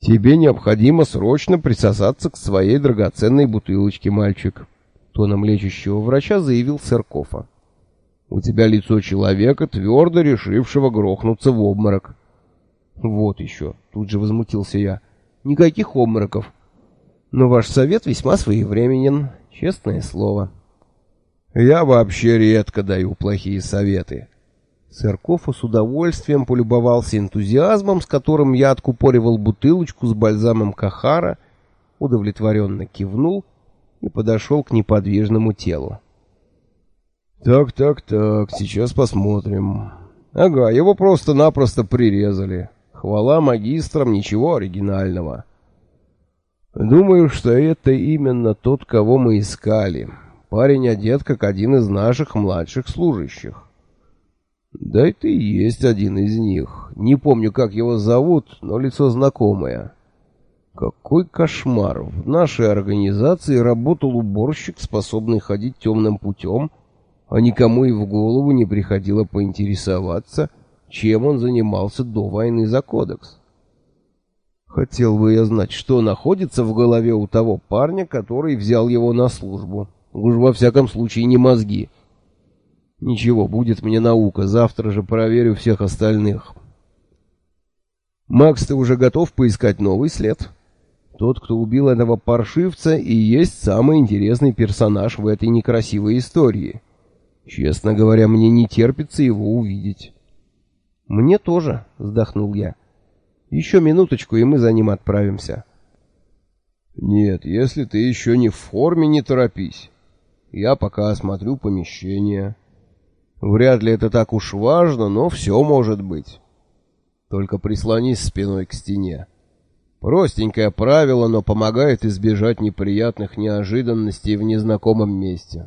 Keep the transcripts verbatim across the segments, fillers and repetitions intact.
«Тебе необходимо срочно присосаться к своей драгоценной бутылочке, мальчик», — тоном лечащего врача заявил сэр Кофа. «У тебя лицо человека, твердо решившего грохнуться в обморок». «Вот еще», — тут же возмутился я, — «никаких обмороков. Но ваш совет весьма своевременен, честное слово». «Я вообще редко даю плохие советы». Сэр Кофа с удовольствием полюбовался энтузиазмом, с которым я откупоривал бутылочку с бальзамом Кахара, удовлетворенно кивнул и подошел к неподвижному телу. «Так, так, так, сейчас посмотрим. Ага, его просто-напросто прирезали. Хвала магистрам, ничего оригинального. Думаю, что это именно тот, кого мы искали. Парень одет, как один из наших младших служащих. Да это и есть один из них. Не помню, как его зовут, но лицо знакомое. Какой кошмар! В нашей организации работал уборщик, способный ходить темным путем, а никому и в голову не приходило поинтересоваться, чем он занимался до войны за кодекс. Хотел бы я знать, что находится в голове у того парня, который взял его на службу. Уж во всяком случае не мозги. Ничего, будет мне наука, завтра же проверю всех остальных. Макс, ты уже готов поискать новый след? Тот, кто убил этого паршивца, и есть самый интересный персонаж в этой некрасивой истории. Честно говоря, мне не терпится его увидеть. Мне тоже, вздохнул я. Еще минуточку, и мы за ним отправимся. Нет, если ты еще не в форме, не торопись. Я пока осмотрю помещение. Вряд ли это так уж важно, но все может быть. Только прислонись спиной к стене. Простенькое правило, но помогает избежать неприятных неожиданностей в незнакомом месте.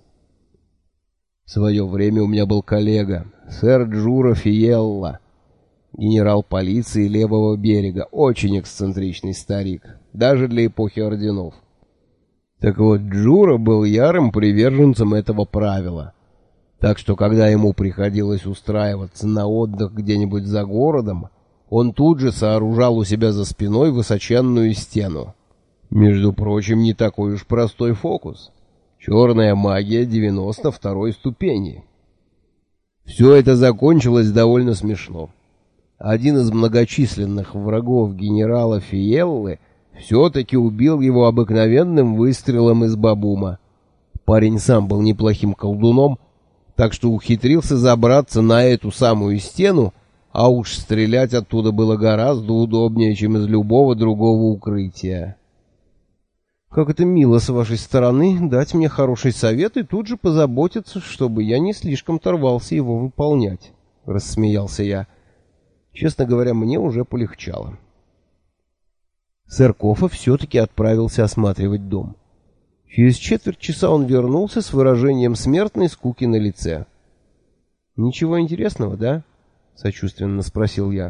В свое время у меня был коллега, сэр Джура Фиелла, генерал полиции левого берега, очень эксцентричный старик, даже для эпохи орденов. Так вот, Джура был ярым приверженцем этого правила. Так что, когда ему приходилось устраиваться на отдых где-нибудь за городом, он тут же сооружал у себя за спиной высоченную стену. Между прочим, не такой уж простой фокус. Черная магия девяносто второй ступени. Все это закончилось довольно смешно. Один из многочисленных врагов генерала Фиеллы все-таки убил его обыкновенным выстрелом из бабума. Парень сам был неплохим колдуном, так что ухитрился забраться на эту самую стену, а уж стрелять оттуда было гораздо удобнее, чем из любого другого укрытия. «Как это мило с вашей стороны дать мне хороший совет и тут же позаботиться, чтобы я не слишком торвался его выполнять», — рассмеялся я. Честно говоря, мне уже полегчало. Сэр Кофа все-таки отправился осматривать дом. Через четверть часа он вернулся с выражением смертной скуки на лице. «Ничего интересного, да?» — сочувственно спросил я.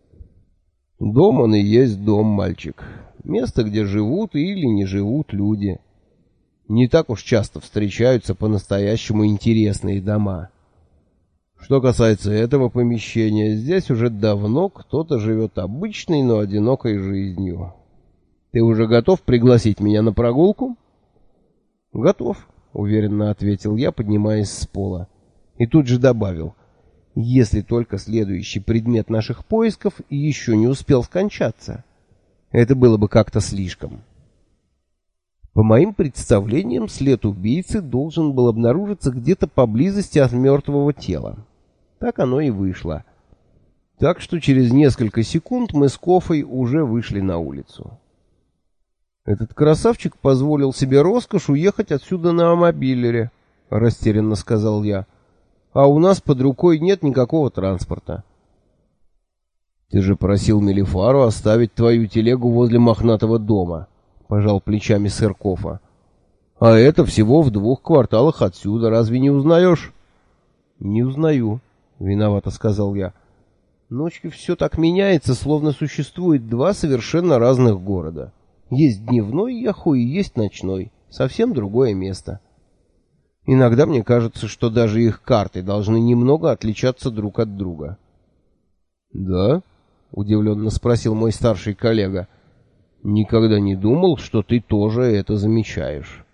«Дом он и есть дом, мальчик. Место, где живут или не живут люди. Не так уж часто встречаются по-настоящему интересные дома. Что касается этого помещения, здесь уже давно кто-то живет обычной, но одинокой жизнью. Ты уже готов пригласить меня на прогулку?» «Готов», — уверенно ответил я, поднимаясь с пола. И тут же добавил: «если только следующий предмет наших поисков еще не успел скончаться. Это было бы как-то слишком». По моим представлениям, след убийцы должен был обнаружиться где-то поблизости от мертвого тела. Так оно и вышло. Так что через несколько секунд мы с Кофой уже вышли на улицу. «Этот красавчик позволил себе роскошь уехать отсюда на мобилере», — растерянно сказал я. «А у нас под рукой нет никакого транспорта». «Ты же просил Мелифару оставить твою телегу возле мохнатого дома», — пожал плечами сэр Кофа. «А это всего в двух кварталах отсюда, разве не узнаешь?» «Не узнаю», — виновато сказал я. «Ночью все так меняется, словно существует два совершенно разных города. Есть дневной Яху и есть ночной, совсем другое место. Иногда мне кажется, что даже их карты должны немного отличаться друг от друга». «Да?» — удивленно спросил мой старший коллега. Никогда не думал, что ты тоже это замечаешь.